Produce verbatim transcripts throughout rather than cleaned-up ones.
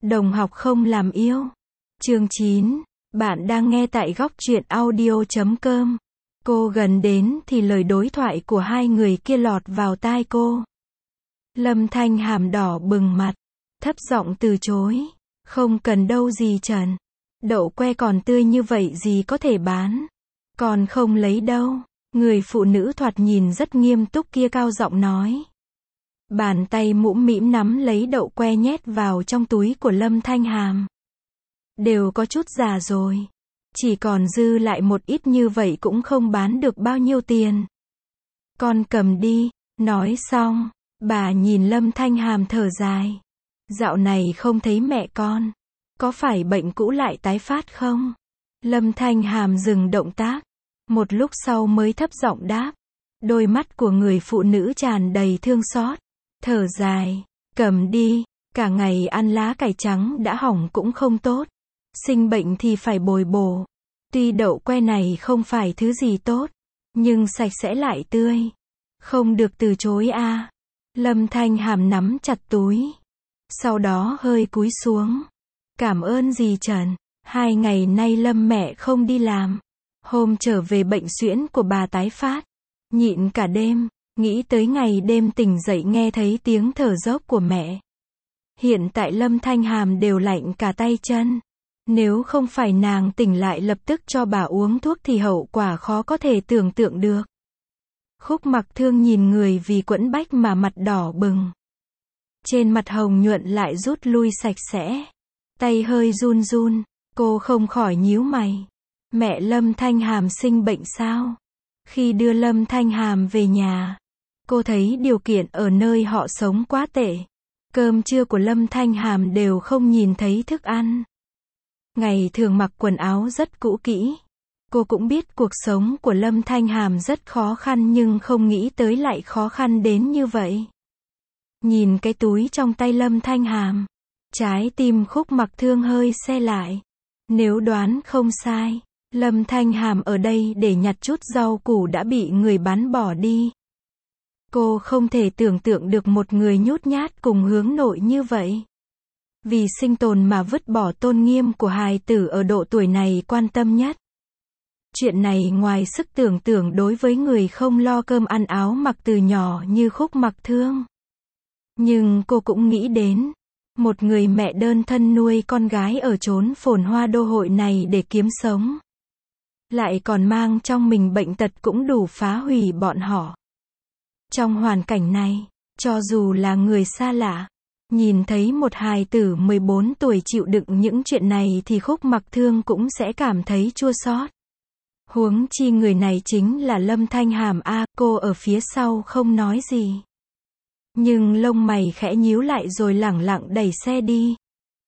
Đồng học không làm yêu. Chương chín. Bạn đang nghe tại góc truyện audio chấm com. Cô gần đến thì lời đối thoại của hai người kia lọt vào tai cô. Lâm Thanh Hàm đỏ bừng mặt, thấp giọng từ chối. Không cần đâu dì Trần. Đậu que còn tươi như vậy dì có thể bán. Còn không lấy đâu. Người phụ nữ thoạt nhìn rất nghiêm túc kia cao giọng nói. Bàn tay mũm mĩm nắm lấy đậu que nhét vào trong túi của Lâm Thanh Hàm. Đều có chút già rồi. Chỉ còn dư lại một ít như vậy cũng không bán được bao nhiêu tiền. Con cầm đi. Nói xong, bà nhìn Lâm Thanh Hàm thở dài. Dạo này không thấy mẹ con. Có phải bệnh cũ lại tái phát không? Lâm Thanh Hàm dừng động tác. Một lúc sau mới thấp giọng đáp. Đôi mắt của người phụ nữ tràn đầy thương xót. Thở dài. Cầm đi. Cả ngày ăn lá cải trắng đã hỏng cũng không tốt. Sinh bệnh thì phải bồi bổ. Tuy đậu que này không phải thứ gì tốt, nhưng sạch sẽ lại tươi. Không được từ chối a. À. Lâm Thanh Hàm nắm chặt túi. Sau đó hơi cúi xuống. Cảm ơn dì Trần. Hai ngày nay Lâm mẹ không đi làm. Hôm trở về bệnh suyễn của bà tái phát. Nhịn cả đêm. Nghĩ tới ngày đêm tỉnh dậy nghe thấy tiếng thở dốc của mẹ. Hiện tại Lâm Thanh Hàm đều lạnh cả tay chân. Nếu không phải nàng tỉnh lại lập tức cho bà uống thuốc thì hậu quả khó có thể tưởng tượng được. Khúc Mặc Thương nhìn người vì quẫn bách mà mặt đỏ bừng. Trên mặt hồng nhuận lại rút lui sạch sẽ. Tay hơi run run, cô không khỏi nhíu mày. Mẹ Lâm Thanh Hàm sinh bệnh sao? Khi đưa Lâm Thanh Hàm về nhà, cô thấy điều kiện ở nơi họ sống quá tệ. Cơm trưa của Lâm Thanh Hàm đều không nhìn thấy thức ăn. Ngày thường mặc quần áo rất cũ kỹ. Cô cũng biết cuộc sống của Lâm Thanh Hàm rất khó khăn nhưng không nghĩ tới lại khó khăn đến như vậy. Nhìn cái túi trong tay Lâm Thanh Hàm, trái tim Khúc Mặc Thương hơi se lại. Nếu đoán không sai, Lâm Thanh Hàm ở đây để nhặt chút rau củ đã bị người bán bỏ đi. Cô không thể tưởng tượng được một người nhút nhát cùng hướng nội như vậy. Vì sinh tồn mà vứt bỏ tôn nghiêm của hài tử ở độ tuổi này quan tâm nhất. Chuyện này ngoài sức tưởng tượng đối với người không lo cơm ăn áo mặc từ nhỏ như Khúc Mặc Thương. Nhưng cô cũng nghĩ đến, một người mẹ đơn thân nuôi con gái ở chốn phồn hoa đô hội này để kiếm sống. Lại còn mang trong mình bệnh tật cũng đủ phá hủy bọn họ. Trong hoàn cảnh này, cho dù là người xa lạ, nhìn thấy một hài tử mười bốn tuổi chịu đựng những chuyện này thì Khúc Mặc Thương cũng sẽ cảm thấy chua xót. Huống chi người này chính là Lâm Thanh Hàm a. À, cô ở phía sau không nói gì. Nhưng lông mày khẽ nhíu lại rồi lẳng lặng đẩy xe đi.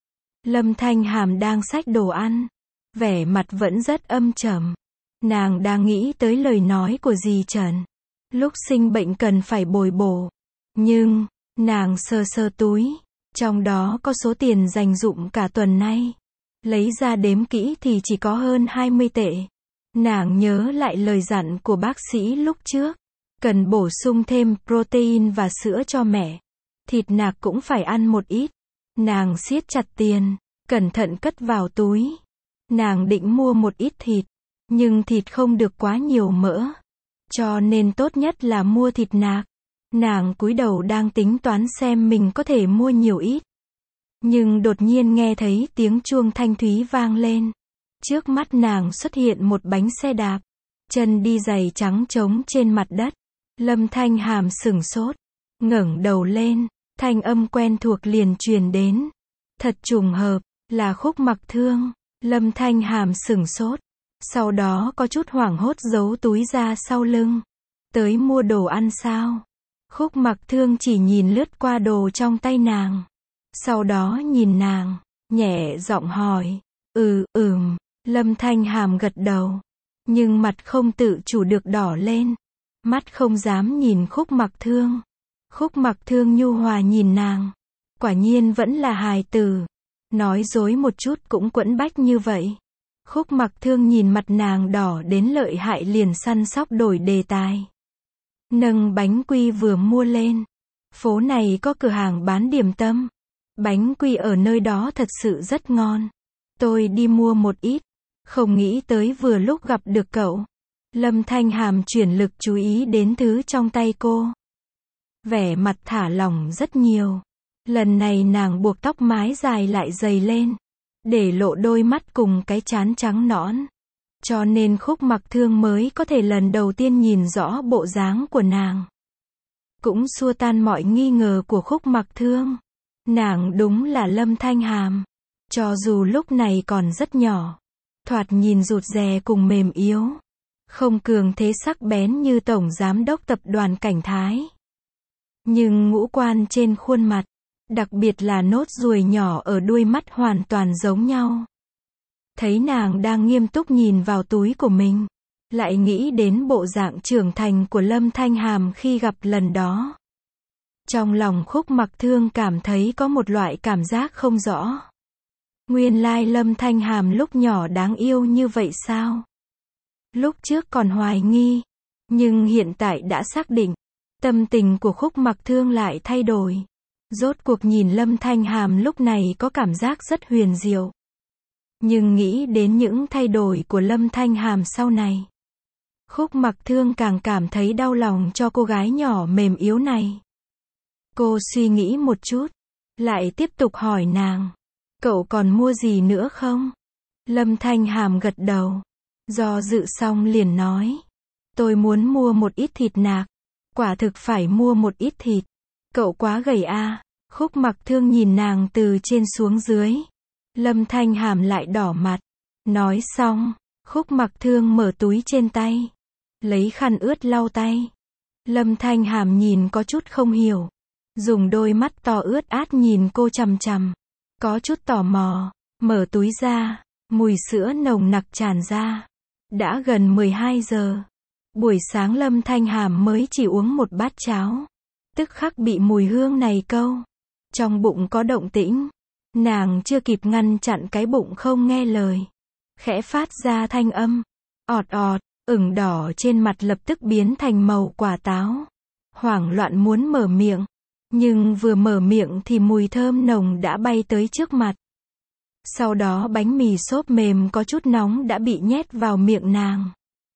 Lâm Thanh Hàm đang xách đồ ăn. Vẻ mặt vẫn rất âm trầm. Nàng đang nghĩ tới lời nói của dì Trần. Lúc sinh bệnh cần phải bồi bổ. Nhưng, nàng sờ sờ túi. Trong đó có số tiền dành dụm cả tuần nay. Lấy ra đếm kỹ thì chỉ có hơn hai mươi tệ. Nàng nhớ lại lời dặn của bác sĩ lúc trước. Cần bổ sung thêm protein và sữa cho mẹ. Thịt nạc cũng phải ăn một ít. Nàng siết chặt tiền, cẩn thận cất vào túi. Nàng định mua một ít thịt. Nhưng thịt không được quá nhiều mỡ. Cho nên tốt nhất là mua thịt nạc. Nàng cúi đầu đang tính toán xem mình có thể mua nhiều ít. Nhưng đột nhiên nghe thấy tiếng chuông thanh thúy vang lên. Trước mắt nàng xuất hiện một bánh xe đạp. Chân đi giày trắng trống trên mặt đất. Lâm Thanh Hàm sửng sốt. Ngẩng đầu lên. Thanh âm quen thuộc liền truyền đến. Thật trùng hợp, là Khúc Mặc Thương. Lâm Thanh Hàm sửng sốt. Sau đó có chút hoảng hốt giấu túi ra sau lưng. Tới mua đồ ăn sao? Khúc Mặc Thương chỉ nhìn lướt qua đồ trong tay nàng. Sau đó nhìn nàng, nhẹ giọng hỏi. Ừ, ừm. Lâm Thanh Hàm gật đầu. Nhưng mặt không tự chủ được đỏ lên. Mắt không dám nhìn Khúc Mặc Thương. Khúc Mặc Thương nhu hòa nhìn nàng. Quả nhiên vẫn là hài tử. Nói dối một chút cũng quẫn bách như vậy. Khúc Mặc Thương nhìn mặt nàng đỏ đến lợi hại liền săn sóc đổi đề tài. Nâng bánh quy vừa mua lên. Phố này có cửa hàng bán điểm tâm. Bánh quy ở nơi đó thật sự rất ngon. Tôi đi mua một ít. Không nghĩ tới vừa lúc gặp được cậu. Lâm Thanh Hàm chuyển lực chú ý đến thứ trong tay cô. Vẻ mặt thả lỏng rất nhiều. Lần này nàng buộc tóc mái dài lại dày lên, để lộ đôi mắt cùng cái trán trắng nõn. Cho nên Khúc Mặc Thương mới có thể lần đầu tiên nhìn rõ bộ dáng của nàng. Cũng xua tan mọi nghi ngờ của Khúc Mặc Thương. Nàng đúng là Lâm Thanh Hàm. Cho dù lúc này còn rất nhỏ, thoạt nhìn rụt rè cùng mềm yếu, không cường thế sắc bén như Tổng Giám đốc Tập đoàn Cảnh Thái. Nhưng ngũ quan trên khuôn mặt, đặc biệt là nốt ruồi nhỏ ở đuôi mắt hoàn toàn giống nhau. Thấy nàng đang nghiêm túc nhìn vào túi của mình, lại nghĩ đến bộ dạng trưởng thành của Lâm Thanh Hàm khi gặp lần đó. Trong lòng Khúc Mặc Thương cảm thấy có một loại cảm giác không rõ. Nguyên lai Lâm Thanh Hàm lúc nhỏ đáng yêu như vậy sao? Lúc trước còn hoài nghi, nhưng hiện tại đã xác định. Tâm tình của Khúc Mặc Thương lại thay đổi. Rốt cuộc nhìn Lâm Thanh Hàm lúc này có cảm giác rất huyền diệu. Nhưng nghĩ đến những thay đổi của Lâm Thanh Hàm sau này, Khúc Mặc Thương càng cảm thấy đau lòng cho cô gái nhỏ mềm yếu này. Cô suy nghĩ một chút, lại tiếp tục hỏi nàng, cậu còn mua gì nữa không? Lâm Thanh Hàm gật đầu, do dự xong liền nói, tôi muốn mua một ít thịt nạc. Quả thực phải mua một ít thịt. Cậu quá gầy à. Khúc Mặc Thương nhìn nàng từ trên xuống dưới. Lâm Thanh Hàm lại đỏ mặt. Nói xong, Khúc Mặc Thương mở túi trên tay, lấy khăn ướt lau tay. Lâm Thanh Hàm nhìn có chút không hiểu, dùng đôi mắt to ướt át nhìn cô chằm chằm, có chút tò mò, mở túi ra, mùi sữa nồng nặc tràn ra. Đã gần mười hai giờ. Buổi sáng Lâm Thanh Hàm mới chỉ uống một bát cháo, tức khắc bị mùi hương này câu. Trong bụng có động tĩnh, nàng chưa kịp ngăn chặn cái bụng không nghe lời, khẽ phát ra thanh âm, ọt ọt, ửng đỏ trên mặt lập tức biến thành màu quả táo. Hoảng loạn muốn mở miệng, nhưng vừa mở miệng thì mùi thơm nồng đã bay tới trước mặt. Sau đó bánh mì xốp mềm có chút nóng đã bị nhét vào miệng nàng.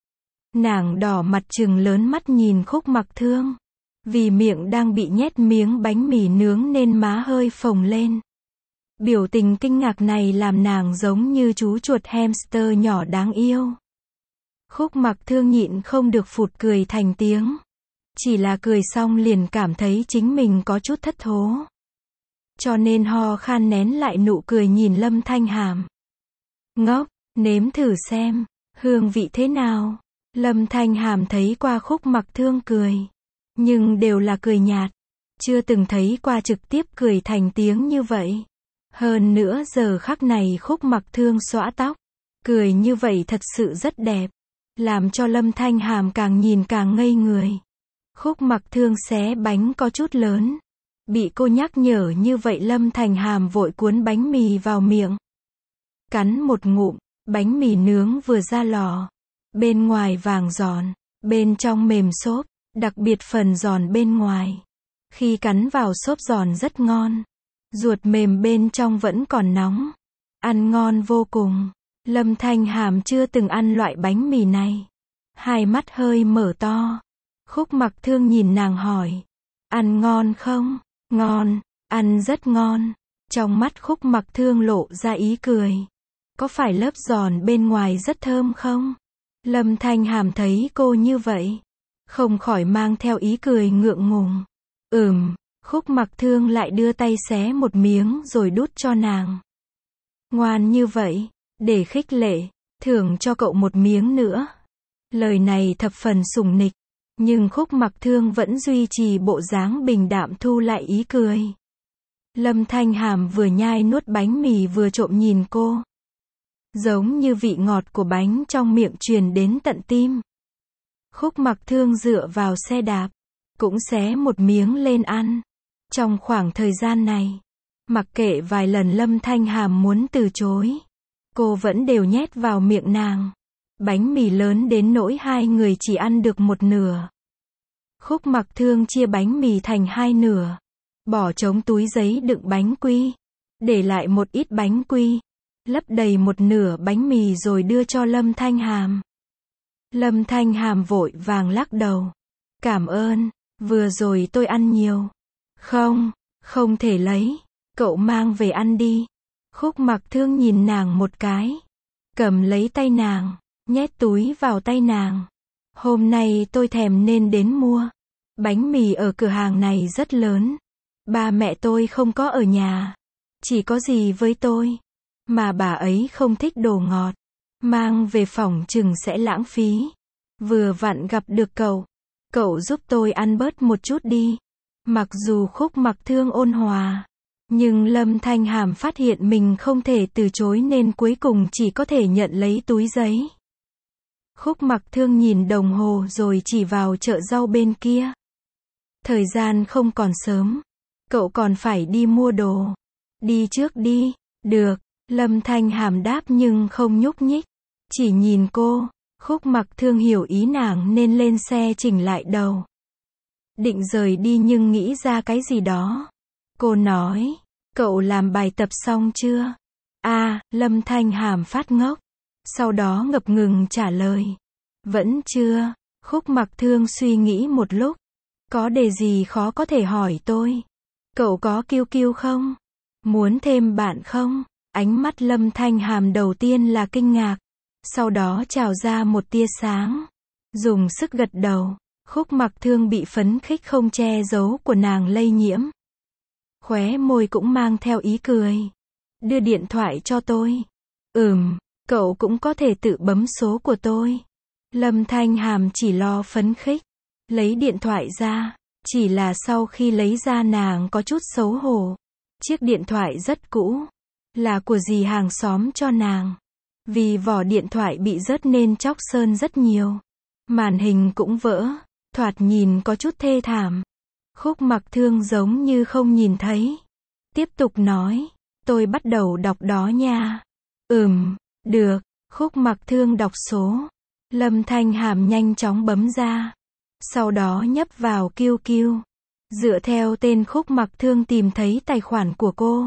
Nàng đỏ mặt trừng lớn mắt nhìn Khúc Mặc Thương. Vì miệng đang bị nhét miếng bánh mì nướng nên má hơi phồng lên. Biểu tình kinh ngạc này làm nàng giống như chú chuột hamster nhỏ đáng yêu. Khúc Mặc Thương nhịn không được phụt cười thành tiếng. Chỉ là cười xong liền cảm thấy chính mình có chút thất thố. Cho nên ho khan nén lại nụ cười nhìn Lâm Thanh Hàm. Ngốc, nếm thử xem, hương vị thế nào? Lâm Thanh Hàm thấy qua Khúc Mặc Thương cười, nhưng đều là cười nhạt, chưa từng thấy qua trực tiếp cười thành tiếng như vậy. Hơn nữa giờ khắc này Khúc Mặc Thương xõa tóc, cười như vậy thật sự rất đẹp, làm cho Lâm Thanh Hàm càng nhìn càng ngây người. Khúc Mặc Thương xé bánh có chút lớn, bị cô nhắc nhở như vậy Lâm Thanh Hàm vội cuốn bánh mì vào miệng. Cắn một ngụm, bánh mì nướng vừa ra lò. Bên ngoài vàng giòn, bên trong mềm xốp, đặc biệt phần giòn bên ngoài. Khi cắn vào xốp giòn rất ngon, ruột mềm bên trong vẫn còn nóng. Ăn ngon vô cùng. Lâm Thanh Hàm chưa từng ăn loại bánh mì này. Hai mắt hơi mở to. Khúc Mặc Thương nhìn nàng hỏi, ăn ngon không? Ngon, ăn rất ngon. Trong mắt Khúc Mặc Thương lộ ra ý cười. Có phải lớp giòn bên ngoài rất thơm không? Lâm Thanh Hàm thấy cô như vậy, không khỏi mang theo ý cười ngượng ngùng. Ừm, Khúc Mặc Thương lại đưa tay xé một miếng rồi đút cho nàng. Ngoan như vậy, để khích lệ, thưởng cho cậu một miếng nữa. Lời này thập phần sủng nịch, nhưng Khúc Mặc Thương vẫn duy trì bộ dáng bình đạm thu lại ý cười. Lâm Thanh Hàm vừa nhai nuốt bánh mì vừa trộm nhìn cô. Giống như vị ngọt của bánh trong miệng truyền đến tận tim. Khúc Mặc Thương dựa vào xe đạp, cũng xé một miếng lên ăn. Trong khoảng thời gian này, mặc kệ vài lần Lâm Thanh Hàm muốn từ chối, cô vẫn đều nhét vào miệng nàng. Bánh mì lớn đến nỗi hai người chỉ ăn được một nửa. Khúc Mặc Thương chia bánh mì thành hai nửa. bỏ trống túi giấy đựng bánh quy, để lại một ít bánh quy, lấp đầy một nửa bánh mì rồi đưa cho Lâm Thanh Hàm. Lâm Thanh Hàm vội vàng lắc đầu. Cảm ơn, vừa rồi tôi ăn nhiều. Không, không thể lấy, cậu mang về ăn đi. Khúc Mặc Thương nhìn nàng một cái, cầm lấy tay nàng, nhét túi vào tay nàng. Hôm nay tôi thèm nên đến mua. Bánh mì ở cửa hàng này rất lớn. Ba mẹ tôi không có ở nhà, chỉ có dì với tôi. Mà bà ấy không thích đồ ngọt, mang về phòng chừng sẽ lãng phí. Vừa vặn gặp được cậu, cậu giúp tôi ăn bớt một chút đi. Mặc dù Khúc Mặc Thương ôn hòa, nhưng Lâm Thanh Hàm phát hiện mình không thể từ chối nên cuối cùng chỉ có thể nhận lấy túi giấy. Khúc Mặc Thương nhìn đồng hồ rồi chỉ vào chợ rau bên kia. Thời gian không còn sớm, cậu còn phải đi mua đồ. Đi trước đi. Được, Lâm Thanh Hàm đáp nhưng không nhúc nhích, chỉ nhìn cô. Khúc Mặc Thương hiểu ý nàng nên lên xe chỉnh lại đầu. Định rời đi nhưng nghĩ ra cái gì đó. Cô nói, cậu làm bài tập xong chưa? À, Lâm Thanh Hàm phát ngốc. Sau đó ngập ngừng trả lời. Vẫn chưa. Khúc Mặc Thương suy nghĩ một lúc. Có đề gì khó có thể hỏi tôi? Cậu có kiêu kiêu không? Muốn thêm bạn không? Ánh mắt Lâm Thanh Hàm đầu tiên là kinh ngạc, sau đó trào ra một tia sáng. Dùng sức gật đầu. Khúc Mặc Thương bị phấn khích không che giấu của nàng lây nhiễm. Khóe môi cũng mang theo ý cười. Đưa điện thoại cho tôi. Ừm, cậu cũng có thể tự bấm số của tôi. Lâm Thanh Hàm chỉ lo phấn khích. Lấy điện thoại ra. Chỉ là sau khi lấy ra nàng có chút xấu hổ. Chiếc điện thoại rất cũ. Là của dì hàng xóm cho nàng. Vì vỏ điện thoại bị rớt nên chóc sơn rất nhiều. Màn hình cũng vỡ. Thoạt nhìn có chút thê thảm. Khúc Mặc Thương giống như không nhìn thấy. Tiếp tục nói. Tôi bắt đầu đọc đó nha. Ừm, được. Khúc Mặc Thương đọc số. Lâm Thanh Hàm nhanh chóng bấm ra. Sau đó nhấp vào Q Q. Dựa theo tên Khúc Mặc Thương tìm thấy tài khoản của cô.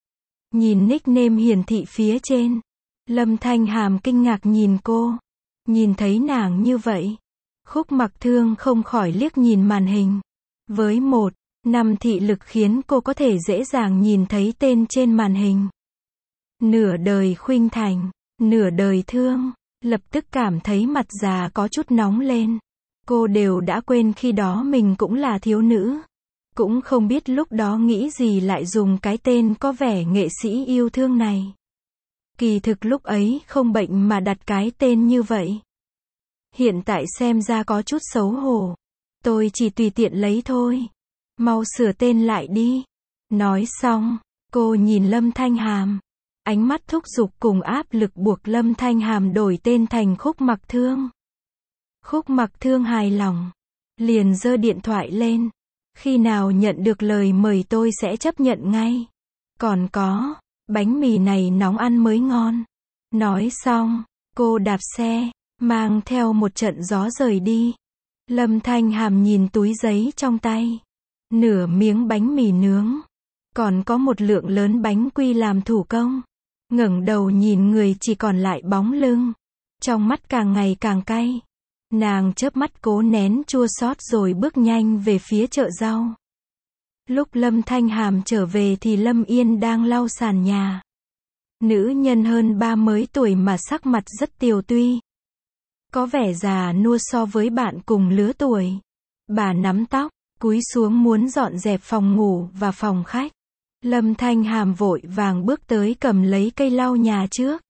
Nhìn nickname hiển thị phía trên. Lâm Thanh Hàm kinh ngạc nhìn cô. Nhìn thấy nàng như vậy. Khúc Mặc Thương không khỏi liếc nhìn màn hình. Với một, năm thị lực khiến cô có thể dễ dàng nhìn thấy tên trên màn hình. Nửa đời khuynh thành, nửa đời thương. Lập tức cảm thấy mặt già có chút nóng lên. Cô đều đã quên khi đó mình cũng là thiếu nữ. Cũng không biết lúc đó nghĩ gì lại dùng cái tên có vẻ nghệ sĩ yêu thương này. Kỳ thực lúc ấy không bệnh mà đặt cái tên như vậy. Hiện tại xem ra có chút xấu hổ. Tôi chỉ tùy tiện lấy thôi. Mau sửa tên lại đi. Nói xong, cô nhìn Lâm Thanh Hàm. Ánh mắt thúc giục cùng áp lực buộc Lâm Thanh Hàm đổi tên thành Khúc Mặc Thương. Khúc Mặc Thương hài lòng. Liền giơ điện thoại lên. Khi nào nhận được lời mời tôi sẽ chấp nhận ngay. Còn có, bánh mì này nóng ăn mới ngon. Nói xong, cô đạp xe, mang theo một trận gió rời đi. Lâm Thanh Hàm nhìn túi giấy trong tay. Nửa miếng bánh mì nướng. Còn có một lượng lớn bánh quy làm thủ công. Ngẩng đầu nhìn người chỉ còn lại bóng lưng. Trong mắt càng ngày càng cay. Nàng chớp mắt cố nén chua xót rồi bước nhanh về phía chợ rau. Lúc Lâm Thanh Hàm trở về thì Lâm Yên đang lau sàn nhà. Nữ nhân hơn ba mấy tuổi mà sắc mặt rất tiều tuy. Có vẻ già nua so với bạn cùng lứa tuổi. Bà nắm tóc, cúi xuống muốn dọn dẹp phòng ngủ và phòng khách. Lâm Thanh Hàm vội vàng bước tới cầm lấy cây lau nhà trước.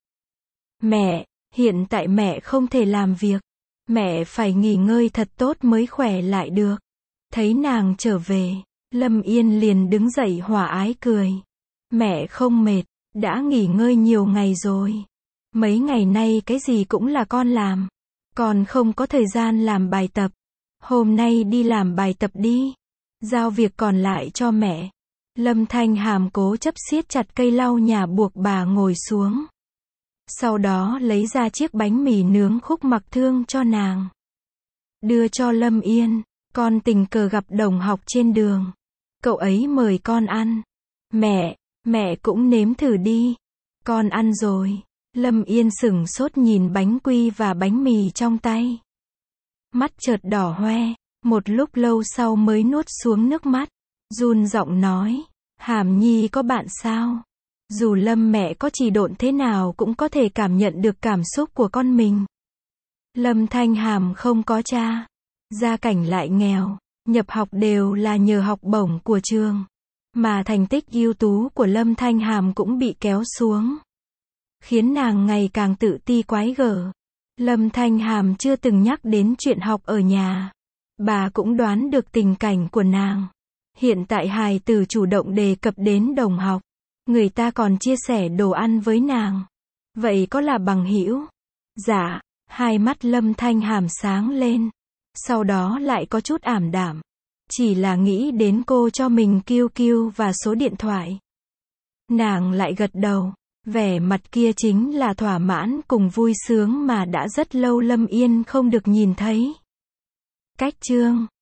Mẹ, hiện tại mẹ không thể làm việc. Mẹ phải nghỉ ngơi thật tốt mới khỏe lại được. Thấy nàng trở về, Lâm Yên liền đứng dậy hòa ái cười. Mẹ không mệt, đã nghỉ ngơi nhiều ngày rồi. Mấy ngày nay cái gì cũng là con làm. Còn không có thời gian làm bài tập. Hôm nay đi làm bài tập đi. Giao việc còn lại cho mẹ. Lâm Thanh Hàm cố chấp siết chặt cây lau nhà buộc bà ngồi xuống. Sau đó lấy ra chiếc bánh mì nướng Khúc Mặc Thương cho nàng. Đưa cho Lâm Yên, con tình cờ gặp đồng học trên đường. Cậu ấy mời con ăn. Mẹ, mẹ cũng nếm thử đi. Con ăn rồi. Lâm Yên sửng sốt nhìn bánh quy và bánh mì trong tay. Mắt chợt đỏ hoe, một lúc lâu sau mới nuốt xuống nước mắt. Run giọng nói, Hàm Nhi có bạn sao? Dù Lâm mẹ có chỉ độn thế nào cũng có thể cảm nhận được cảm xúc của con mình. Lâm Thanh Hàm không có cha, gia cảnh lại nghèo, nhập học đều là nhờ học bổng của trường, mà thành tích ưu tú của Lâm Thanh Hàm cũng bị kéo xuống, khiến nàng ngày càng tự ti quái gở. Lâm Thanh Hàm chưa từng nhắc đến chuyện học ở nhà. Bà cũng đoán được tình cảnh của nàng. Hiện tại hài tử chủ động đề cập đến đồng học. Người ta còn chia sẻ đồ ăn với nàng. Vậy có là bằng hữu? Dạ, hai mắt Lâm Thanh Hàm sáng lên. Sau đó lại có chút ảm đạm. Chỉ là nghĩ đến cô cho mình kiu kiu và số điện thoại. Nàng lại gật đầu. Vẻ mặt kia chính là thỏa mãn cùng vui sướng mà đã rất lâu Lâm Yên không được nhìn thấy. Cách chương